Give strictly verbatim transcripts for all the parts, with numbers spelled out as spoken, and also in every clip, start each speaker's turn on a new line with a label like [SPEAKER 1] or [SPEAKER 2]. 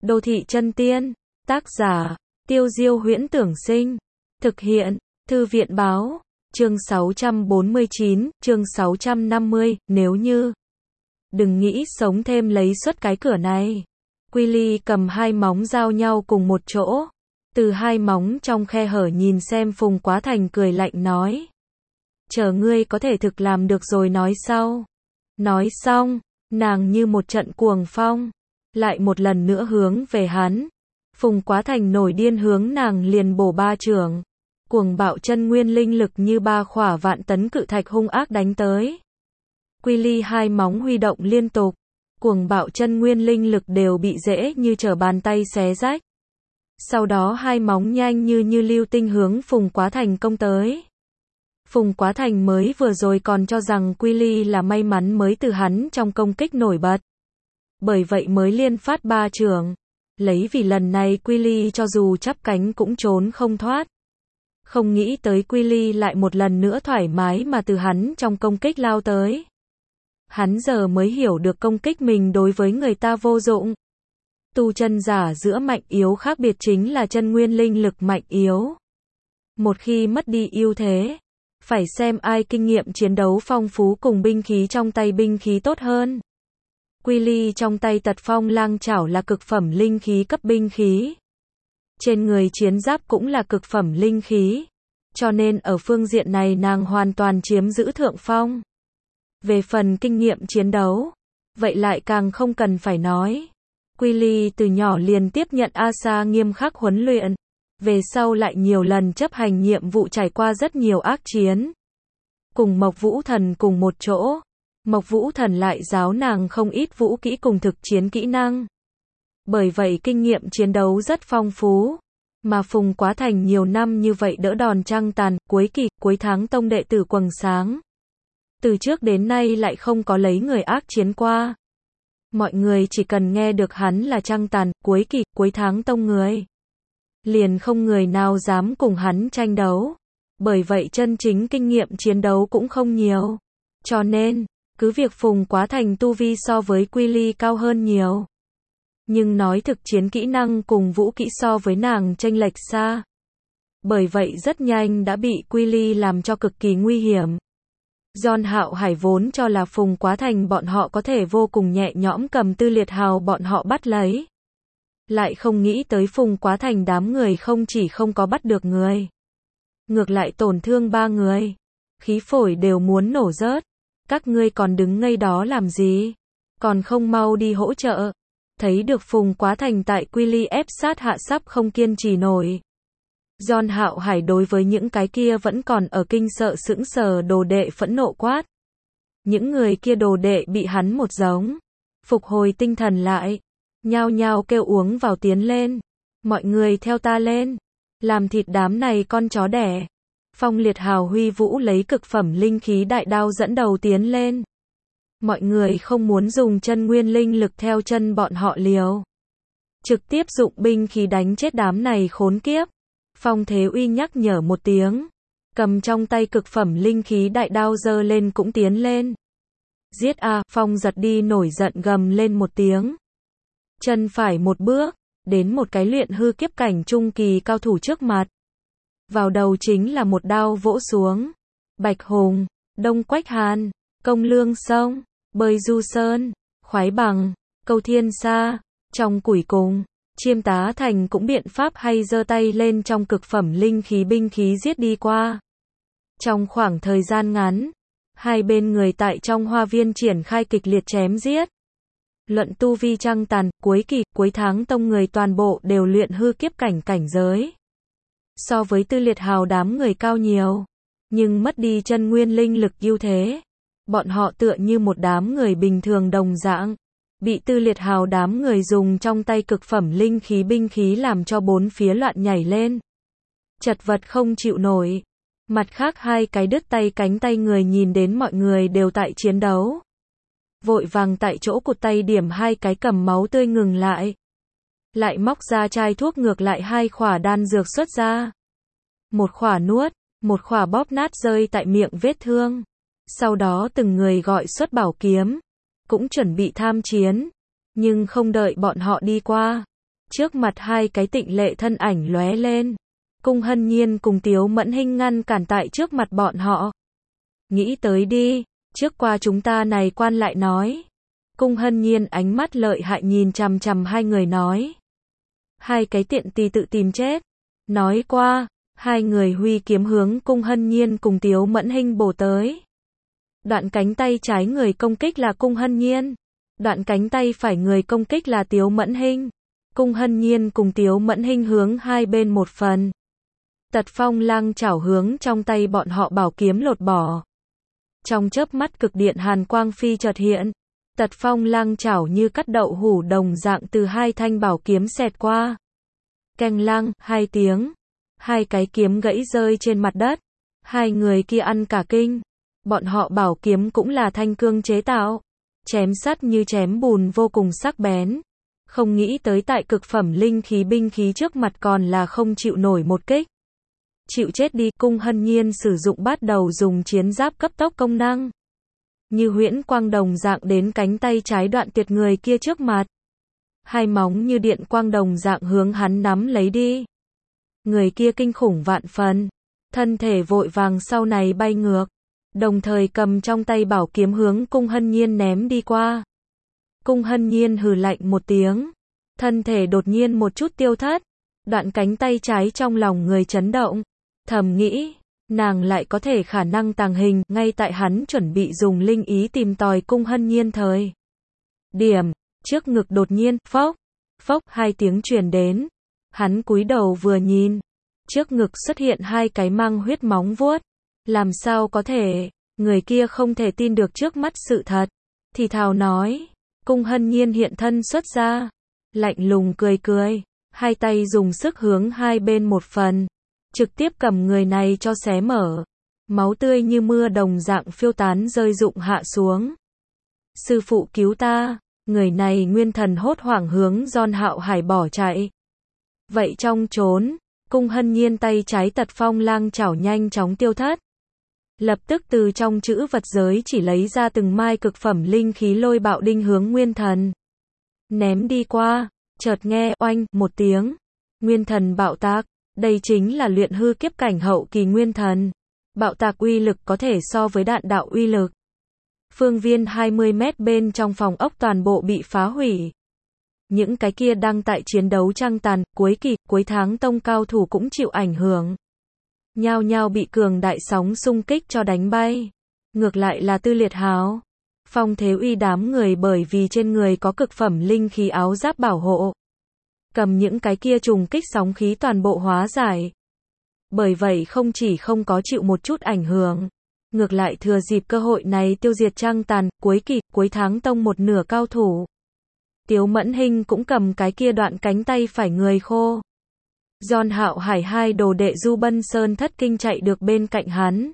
[SPEAKER 1] Đô thị chân tiên, tác giả, Tiêu Diêu Huyễn Tưởng Sinh, thực hiện, Thư viện Báo, chương sáu trăm bốn mươi chín, chương sáu trăm năm mươi, nếu như, đừng nghĩ sống thêm lấy suất cái cửa này. Quy cầm hai móng giao nhau cùng một chỗ, từ hai móng trong khe hở nhìn xem Phùng Quá Thành cười lạnh nói. Chờ ngươi có thể thực làm được rồi nói sau. Nói xong, nàng như một trận cuồng phong, lại một lần nữa hướng về hắn. Phùng Quá Thành nổi điên hướng nàng liền bổ ba chưởng. Cuồng bạo chân nguyên linh lực như ba khỏa vạn tấn cự thạch hung ác đánh tới. Quy ly hai móng huy động liên tục, cuồng bạo chân nguyên linh lực đều bị dễ như trở bàn tay xé rách. Sau đó hai móng nhanh như như lưu tinh hướng Phùng Quá Thành công tới. Phùng Quá Thành mới vừa rồi còn cho rằng Quy ly là may mắn mới từ hắn trong công kích nổi bật. Bởi vậy mới liên phát ba chưởng. Lấy vì lần này Quy ly cho dù chắp cánh cũng trốn không thoát. Không nghĩ tới Quy ly lại một lần nữa thoải mái mà từ hắn trong công kích lao tới. Hắn giờ mới hiểu được công kích mình đối với người ta vô dụng. Tu chân giả giữa mạnh yếu khác biệt chính là chân nguyên linh lực mạnh yếu. Một khi mất đi ưu thế, phải xem ai kinh nghiệm chiến đấu phong phú cùng binh khí trong tay binh khí tốt hơn. Quy ly trong tay Tật Phong Lang Chảo là cực phẩm linh khí cấp binh khí. Trên người chiến giáp cũng là cực phẩm linh khí. Cho nên ở phương diện này nàng hoàn toàn chiếm giữ thượng phong. Về phần kinh nghiệm chiến đấu, vậy lại càng không cần phải nói. Quy ly từ nhỏ liền tiếp nhận A Sa nghiêm khắc huấn luyện. Về sau lại nhiều lần chấp hành nhiệm vụ trải qua rất nhiều ác chiến. Cùng Mộc Vũ Thần cùng một chỗ, Mộc Vũ Thần lại giáo nàng không ít vũ kỹ cùng thực chiến kỹ năng. Bởi vậy kinh nghiệm chiến đấu rất phong phú. Mà Phùng Quá Thành nhiều năm như vậy đỡ đòn trăng tàn, cuối kỳ, cuối tháng tông đệ tử quầng sáng. Từ trước đến nay lại không có lấy người ác chiến qua. Mọi người chỉ cần nghe được hắn là trăng tàn, cuối kỳ, cuối tháng tông người. Liền không người nào dám cùng hắn tranh đấu. Bởi vậy chân chính kinh nghiệm chiến đấu cũng không nhiều. Cho nên, cứ việc Phùng Quá Thành tu vi so với Quy ly cao hơn nhiều. Nhưng nói thực chiến kỹ năng cùng vũ kỹ so với nàng chênh lệch xa. Bởi vậy rất nhanh đã bị Quy ly làm cho cực kỳ nguy hiểm. John Hạo Hải vốn cho là Phùng Quá Thành bọn họ có thể vô cùng nhẹ nhõm cầm Tư Liệt Hào bọn họ bắt lấy. Lại không nghĩ tới Phùng Quá Thành đám người không chỉ không có bắt được người. Ngược lại tổn thương ba người. Khí phổi đều muốn nổ rớt. Các ngươi còn đứng ngây đó làm gì? Còn không mau đi hỗ trợ. Thấy được Phùng Quá Thành tại Quy ly ép sát hạ sắp không kiên trì nổi. John Hạo Hải đối với những cái kia vẫn còn ở kinh sợ sững sờ đồ đệ phẫn nộ quát. Những người kia đồ đệ bị hắn một giống. Phục hồi tinh thần lại. Nhao nhao kêu uống vào tiến lên. Mọi người theo ta lên. Làm thịt đám này con chó đẻ. Phong Liệt Hào huy vũ lấy cực phẩm linh khí đại đao dẫn đầu tiến lên. Mọi người không muốn dùng chân nguyên linh lực theo chân bọn họ liều. Trực tiếp dụng binh khí đánh chết đám này khốn kiếp. Phong Thế Uy nhắc nhở một tiếng. Cầm trong tay cực phẩm linh khí đại đao giơ lên cũng tiến lên. Giết a, Phong giật đi nổi giận gầm lên một tiếng. Chân phải một bước, đến một cái luyện hư kiếp cảnh trung kỳ cao thủ trước mặt. Vào đầu chính là một đao vỗ xuống. Bạch Hùng, Đông Quách Hàn, Công Lương Sông, Bơi Du Sơn, Khoái Bằng, Câu Thiên Sa, trong củi cùng, Chiêm Tá Thành cũng biện pháp hay giơ tay lên trong cực phẩm linh khí binh khí giết đi qua. Trong khoảng thời gian ngắn, hai bên người tại trong hoa viên triển khai kịch liệt chém giết. Luận tu vi trăng tàn, cuối kỳ, cuối tháng tông người toàn bộ đều luyện hư kiếp cảnh cảnh giới. So với Tư Liệt Hào đám người cao nhiều, nhưng mất đi chân nguyên linh lực ưu thế. Bọn họ tựa như một đám người bình thường đồng dạng, bị Tư Liệt Hào đám người dùng trong tay cực phẩm linh khí binh khí làm cho bốn phía loạn nhảy lên. Chật vật không chịu nổi. Mặt khác hai cái đứt tay cánh tay người nhìn đến mọi người đều tại chiến đấu. Vội vàng tại chỗ cụt tay điểm hai cái cầm máu tươi ngừng lại. Lại móc ra chai thuốc ngược lại hai khỏa đan dược xuất ra. Một khỏa nuốt, một khỏa bóp nát rơi tại miệng vết thương. Sau đó từng người gọi xuất bảo kiếm. Cũng chuẩn bị tham chiến. Nhưng không đợi bọn họ đi qua. Trước mặt hai cái tịnh lệ thân ảnh lóe lên. Cung Hân Nhiên cùng Tiếu Mẫn Hinh ngăn cản tại trước mặt bọn họ. Nghĩ tới đi, trước qua chúng ta này quan lại nói. Cung Hân Nhiên ánh mắt lợi hại nhìn chằm chằm hai người nói. Hai cái tiện tì tự tìm chết. Nói qua, hai người huy kiếm hướng Cung Hân Nhiên cùng Tiếu Mẫn Hinh bổ tới. Đoạn cánh tay trái người công kích là Cung Hân Nhiên. Đoạn cánh tay phải người công kích là Tiếu Mẫn Hinh. Cung Hân Nhiên cùng Tiếu Mẫn Hinh hướng hai bên một phần. Tật phong lang chảo hướng trong tay bọn họ bảo kiếm lột bỏ. Trong chớp mắt cực điện hàn quang phi chợt hiện. Tật phong lang chảo như cắt đậu hủ đồng dạng từ hai thanh bảo kiếm xẹt qua. Keng lang, hai tiếng. Hai cái kiếm gãy rơi trên mặt đất. Hai người kia ăn cả kinh. Bọn họ bảo kiếm cũng là thanh cương chế tạo. Chém sắt như chém bùn vô cùng sắc bén. Không nghĩ tới tại cực phẩm linh khí binh khí trước mặt còn là không chịu nổi một kích. Chịu chết đi. Cung Hân Nhiên sử dụng bắt đầu dùng chiến giáp cấp tốc công năng. Như huyễn quang đồng dạng đến cánh tay trái đoạn tuyệt người kia trước mặt. Hai móng như điện quang đồng dạng hướng hắn nắm lấy đi. Người kia kinh khủng vạn phần. Thân thể vội vàng sau này bay ngược. Đồng thời cầm trong tay bảo kiếm hướng Cung Hân Nhiên ném đi qua. Cung Hân Nhiên hừ lạnh một tiếng. Thân thể đột nhiên một chút tiêu thất. Đoạn cánh tay trái trong lòng người chấn động. Thầm nghĩ, nàng lại có thể khả năng tàng hình, ngay tại hắn chuẩn bị dùng linh ý tìm tòi Cung Hân Nhiên thời. Điểm, trước ngực đột nhiên, phốc, phốc, hai tiếng truyền đến. Hắn cúi đầu vừa nhìn. Trước ngực xuất hiện hai cái mang huyết móng vuốt. Làm sao có thể, người kia không thể tin được trước mắt sự thật. Thì thào nói, Cung Hân Nhiên hiện thân xuất ra. Lạnh lùng cười cười, hai tay dùng sức hướng hai bên một phần. Trực tiếp cầm người này cho xé mở. Máu tươi như mưa đồng dạng phiêu tán rơi rụng hạ xuống. Sư phụ cứu ta. Người này nguyên thần hốt hoảng hướng John Hạo Hải bỏ chạy. Vậy trong trốn, Cung Hân Nhiên tay trái tật phong lang chảo nhanh chóng tiêu thất. Lập tức từ trong chữ vật giới chỉ lấy ra từng mai cực phẩm linh khí lôi bạo đinh hướng nguyên thần. Ném đi qua, chợt nghe oanh một tiếng. Nguyên thần bạo tạc. Đây chính là luyện hư kiếp cảnh hậu kỳ nguyên thần. Bạo tạc uy lực có thể so với đạn đạo uy lực. Phương viên hai mươi mét bên trong phòng ốc toàn bộ bị phá hủy. Những cái kia đang tại chiến đấu trăng tàn, cuối kỳ, cuối tháng tông cao thủ cũng chịu ảnh hưởng. Nhao nhao bị cường đại sóng xung kích cho đánh bay. Ngược lại là Tư Liệt Hào, Phong Thế Uy đám người bởi vì trên người có cực phẩm linh khí áo giáp bảo hộ. Cầm những cái kia trùng kích sóng khí toàn bộ hóa giải. Bởi vậy không chỉ không có chịu một chút ảnh hưởng. Ngược lại thừa dịp cơ hội này tiêu diệt trăng tàn, cuối kỳ, cuối tháng tông một nửa cao thủ. Tiếu Mẫn Hinh cũng cầm cái kia đoạn cánh tay phải người khô. John Hạo Hải hai đồ đệ Du Bân Sơn thất kinh chạy được bên cạnh hắn.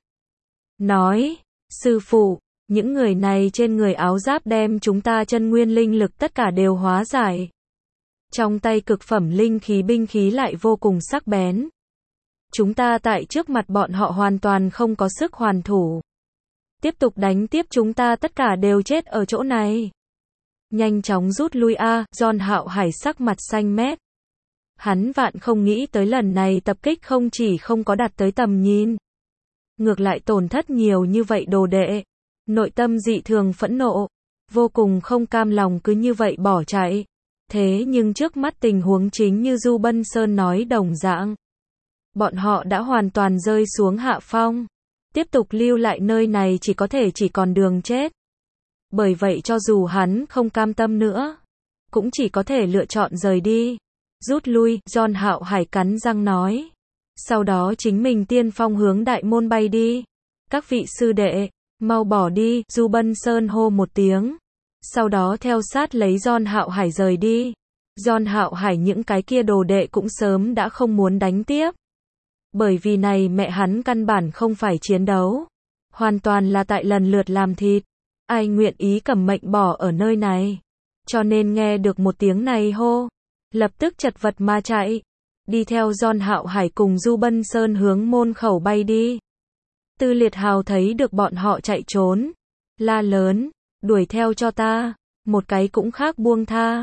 [SPEAKER 1] Nói, sư phụ, những người này trên người áo giáp đem chúng ta chân nguyên linh lực tất cả đều hóa giải. Trong tay cực phẩm linh khí binh khí lại vô cùng sắc bén. Chúng ta tại trước mặt bọn họ hoàn toàn không có sức hoàn thủ. Tiếp tục đánh tiếp chúng ta tất cả đều chết ở chỗ này. Nhanh chóng rút lui a, John Hạo Hải sắc mặt xanh mét. Hắn vạn không nghĩ tới lần này tập kích không chỉ không có đạt tới tầm nhìn. Ngược lại tổn thất nhiều như vậy đồ đệ. Nội tâm dị thường phẫn nộ. Vô cùng không cam lòng cứ như vậy bỏ chạy. Thế nhưng trước mắt tình huống chính như Du Bân Sơn nói đồng dạng. Bọn họ đã hoàn toàn rơi xuống hạ phong. Tiếp tục lưu lại nơi này chỉ có thể chỉ còn đường chết. Bởi vậy cho dù hắn không cam tâm nữa, cũng chỉ có thể lựa chọn rời đi. Rút lui, John Hạo Hải cắn răng nói. Sau đó chính mình tiên phong hướng đại môn bay đi. Các vị sư đệ, mau bỏ đi, Du Bân Sơn hô một tiếng. Sau đó theo sát lấy John Hạo Hải rời đi. John Hạo Hải những cái kia đồ đệ cũng sớm đã không muốn đánh tiếp. Bởi vì này mẹ hắn căn bản không phải chiến đấu. Hoàn toàn là tại lần lượt làm thịt. Ai nguyện ý cầm mệnh bỏ ở nơi này. Cho nên nghe được một tiếng này hô. Lập tức chật vật mà chạy. Đi theo John Hạo Hải cùng Du Bân Sơn hướng môn khẩu bay đi. Tư Liệt Hào thấy được bọn họ chạy trốn. La lớn. Đuổi theo cho ta. Một cái cũng khác buông tha.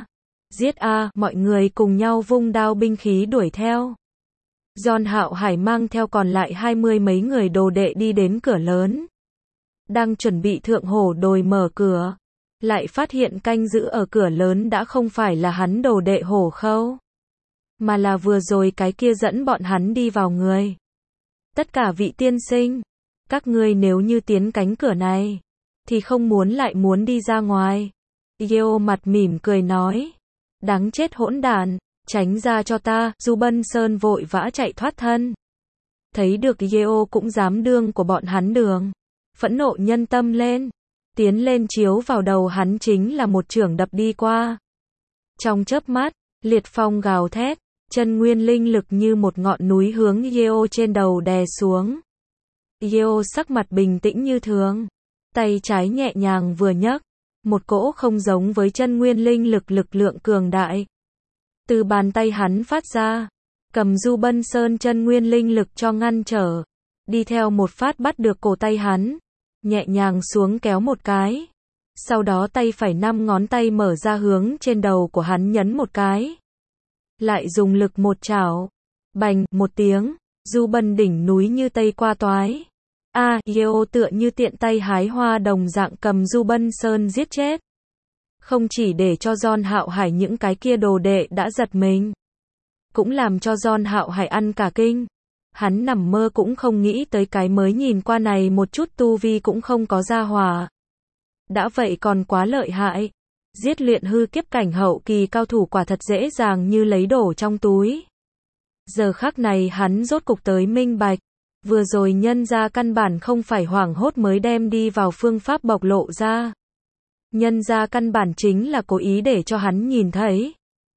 [SPEAKER 1] Giết a, mọi người cùng nhau vung đao binh khí đuổi theo. John Hạo Hải mang theo còn lại hai mươi mấy người đồ đệ đi đến cửa lớn. Đang chuẩn bị thượng hổ đồi mở cửa. Lại phát hiện canh giữ ở cửa lớn đã không phải là hắn đồ đệ hổ khâu. Mà là vừa rồi cái kia dẫn bọn hắn đi vào người. Tất cả vị tiên sinh. Các ngươi nếu như tiến cánh cửa này. Thì không muốn lại muốn đi ra ngoài. Yeo mặt mỉm cười nói. Đáng chết hỗn đản. Tránh ra cho ta. Du Bân Sơn vội vã chạy thoát thân. Thấy được Yeo cũng dám đương của bọn hắn đường. Phẫn nộ nhân tâm lên. Tiến lên chiếu vào đầu hắn chính là một chưởng đập đi qua. Trong chớp mắt, liệt phong gào thét, chân nguyên linh lực như một ngọn núi hướng Yeo trên đầu đè xuống. Yeo sắc mặt bình tĩnh như thường, tay trái nhẹ nhàng vừa nhấc, một cỗ không giống với chân nguyên linh lực lực lượng cường đại. Từ bàn tay hắn phát ra, cầm Du Bân Sơn chân nguyên linh lực cho ngăn trở, đi theo một phát bắt được cổ tay hắn. Nhẹ nhàng xuống kéo một cái. Sau đó tay phải năm ngón tay mở ra hướng trên đầu của hắn nhấn một cái. Lại dùng lực một chảo. Bành, một tiếng. Du Bân đỉnh núi như tây qua toái. A, à, Yeo tựa như tiện tay hái hoa đồng dạng cầm Du Bân Sơn giết chết. Không chỉ để cho John Hạo Hải những cái kia đồ đệ đã giật mình. Cũng làm cho John Hạo Hải ăn cả kinh. Hắn nằm mơ cũng không nghĩ tới cái mới nhìn qua này một chút tu vi cũng không có ra hòa. Đã vậy còn quá lợi hại. Giết luyện hư kiếp cảnh hậu kỳ cao thủ quả thật dễ dàng như lấy đổ trong túi. Giờ khắc này hắn rốt cục tới minh bạch. Vừa rồi nhân ra căn bản không phải hoảng hốt mới đem đi vào phương pháp bộc lộ ra. Nhân ra căn bản chính là cố ý để cho hắn nhìn thấy.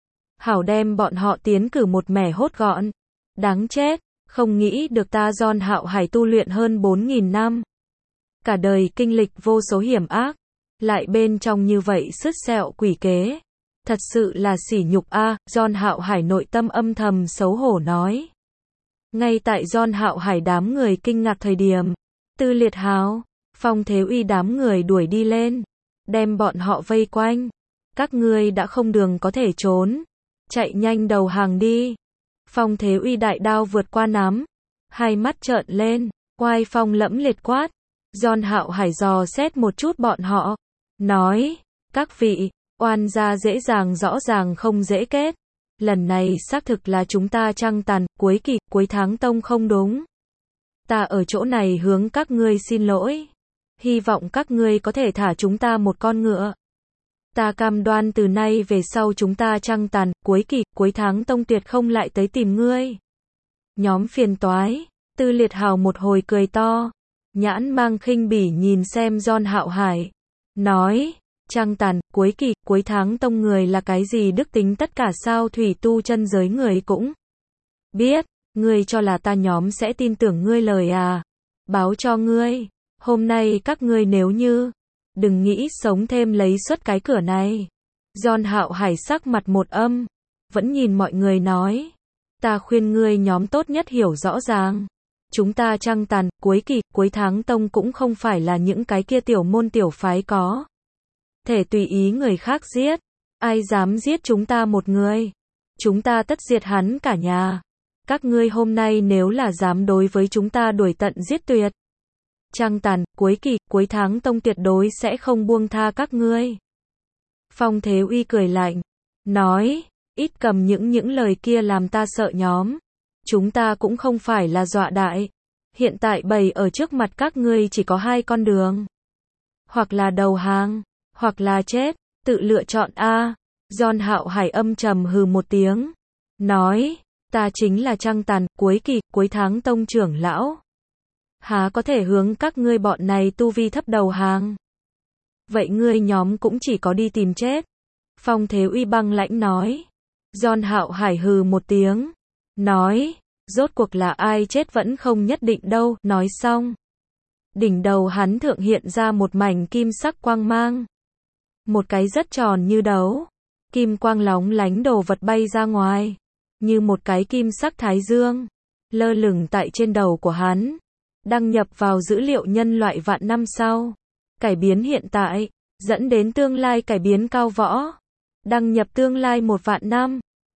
[SPEAKER 1] Hảo đem bọn họ tiến cử một mẻ hốt gọn. Đáng chết. Không nghĩ được ta John Hạo Hải tu luyện hơn bốn nghìn năm. Cả đời kinh lịch vô số hiểm ác. Lại bên trong như vậy sứt sẹo quỷ kế. Thật sự là sỉ nhục a, à, John Hạo Hải nội tâm âm thầm xấu hổ nói. Ngay tại John Hạo Hải đám người kinh ngạc thời điểm. Tư Liệt Hào, Phong Thế Uy đám người đuổi đi lên. Đem bọn họ vây quanh. Các ngươi đã không đường có thể trốn. Chạy nhanh đầu hàng đi. Phong Thế Uy đại đao vượt qua nắm, hai mắt trợn lên, oai phong lẫm liệt quát. John Hạo Hải dò xét một chút bọn họ, nói, các vị, oan gia dễ dàng rõ ràng không dễ kết. Lần này xác thực là chúng ta trăng tàn, cuối kỳ, cuối tháng tông không đúng. Ta ở chỗ này hướng các ngươi xin lỗi. Hy vọng các ngươi có thể thả chúng ta một con ngựa. Ta cam đoan từ nay về sau chúng ta trăng tàn, cuối kỳ, cuối tháng tông tuyệt không lại tới tìm ngươi. Nhóm phiền toái. Tư Liệt Hào một hồi cười to. Nhãn mang khinh bỉ nhìn xem John Hạo Hải. Nói, trăng tàn, cuối kỳ, cuối tháng tông người là cái gì đức tính tất cả sao thủy tu chân giới người cũng biết. Ngươi cho là ta nhóm sẽ tin tưởng ngươi lời à. Báo cho ngươi. Hôm nay các ngươi nếu như đừng nghĩ sống thêm lấy suất cái cửa này. John Hạo Hải sắc mặt một âm. Vẫn nhìn mọi người nói. Ta khuyên ngươi nhóm tốt nhất hiểu rõ ràng. Chúng ta trăng tàn, cuối kỳ, cuối tháng tông cũng không phải là những cái kia tiểu môn tiểu phái có thể tùy ý người khác giết. Ai dám giết chúng ta một người. Chúng ta tất diệt hắn cả nhà. Các ngươi hôm nay nếu là dám đối với chúng ta đuổi tận giết tuyệt. Trăng tàn, cuối kỳ, cuối tháng tông tuyệt đối sẽ không buông tha các ngươi. Phong Thế Uy cười lạnh. Nói, ít cầm những những lời kia làm ta sợ nhóm. Chúng ta cũng không phải là dọa đại. Hiện tại bày ở trước mặt các ngươi chỉ có hai con đường. Hoặc là đầu hàng, hoặc là chết, tự lựa chọn a. John Hạo Hải âm trầm hừ một tiếng. Nói, ta chính là trăng tàn, cuối kỳ, cuối tháng tông trưởng lão. Há có thể hướng các ngươi bọn này tu vi thấp đầu hàng. Vậy ngươi nhóm cũng chỉ có đi tìm chết. Phong Thế Uy băng lãnh nói. John Hạo Hải hừ một tiếng. Nói, rốt cuộc là ai chết vẫn không nhất định đâu. Nói xong. Đỉnh đầu hắn thượng hiện ra một mảnh kim sắc quang mang. Một cái rất tròn như đấu. Kim quang lóng lánh đồ vật bay ra ngoài. Như một cái kim sắc thái dương. Lơ lửng tại trên đầu của hắn. Đăng nhập vào dữ liệu nhân loại vạn năm sau. Cải biến hiện tại. Dẫn đến tương lai cải biến cao võ. Đăng nhập tương lai một vạn năm.